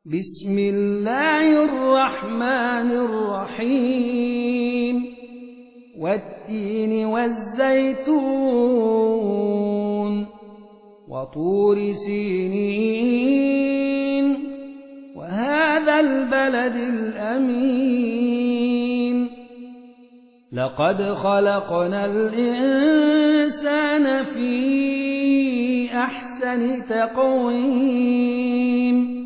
بسم الله الرحمن الرحيم والتين والزيتون وطور سينين وهذا البلد الأمين لقد خلقنا الإنسان في أحسن تقويم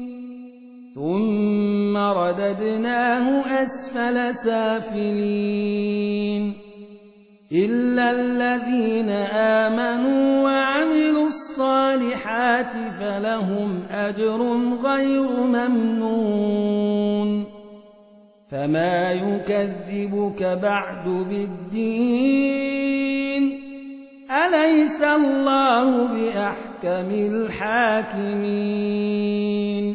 ثم رددناه أسفل سافلين إلا الذين آمنوا وعملوا الصالحات فلهم أجر غير ممنون فما يكذبك بعد بالدين أليس الله بأحكم الحاكمين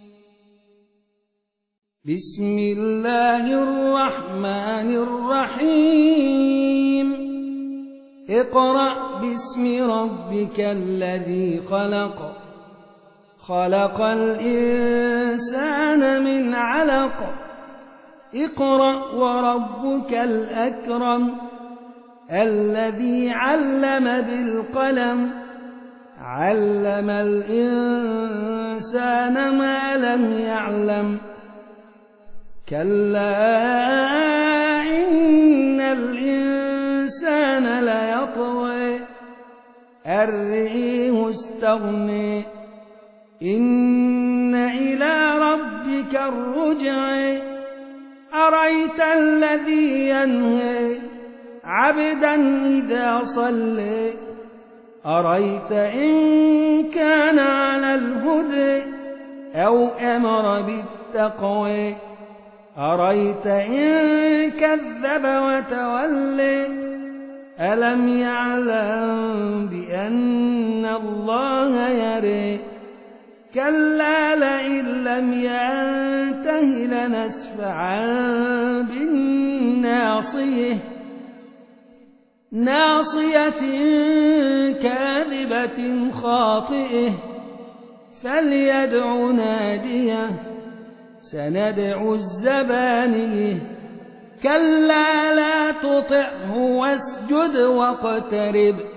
بسم الله الرحمن الرحيم اقرأ باسم ربك الذي خلق خلق الإنسان من علق اقرأ وربك الأكرم الذي علم بالقلم علم الإنسان ما لم يعلم كلا إن الإنسان ليطغى أن رآه استغنى إن إلى ربك الرجع أرأيت الذي ينهى عبدا إذا صلى أرأيت إن كان على الهدى أو أمر بالتقوى أرأيت إن كذب وتولى ألم يعلم بأن الله يرى كلا لئن لم ينته لنسفعا بالناصية ناصية كاذبة خاطئة فليدع ناديه سندع الزبانية كلا لا تطعه واسجد واقترب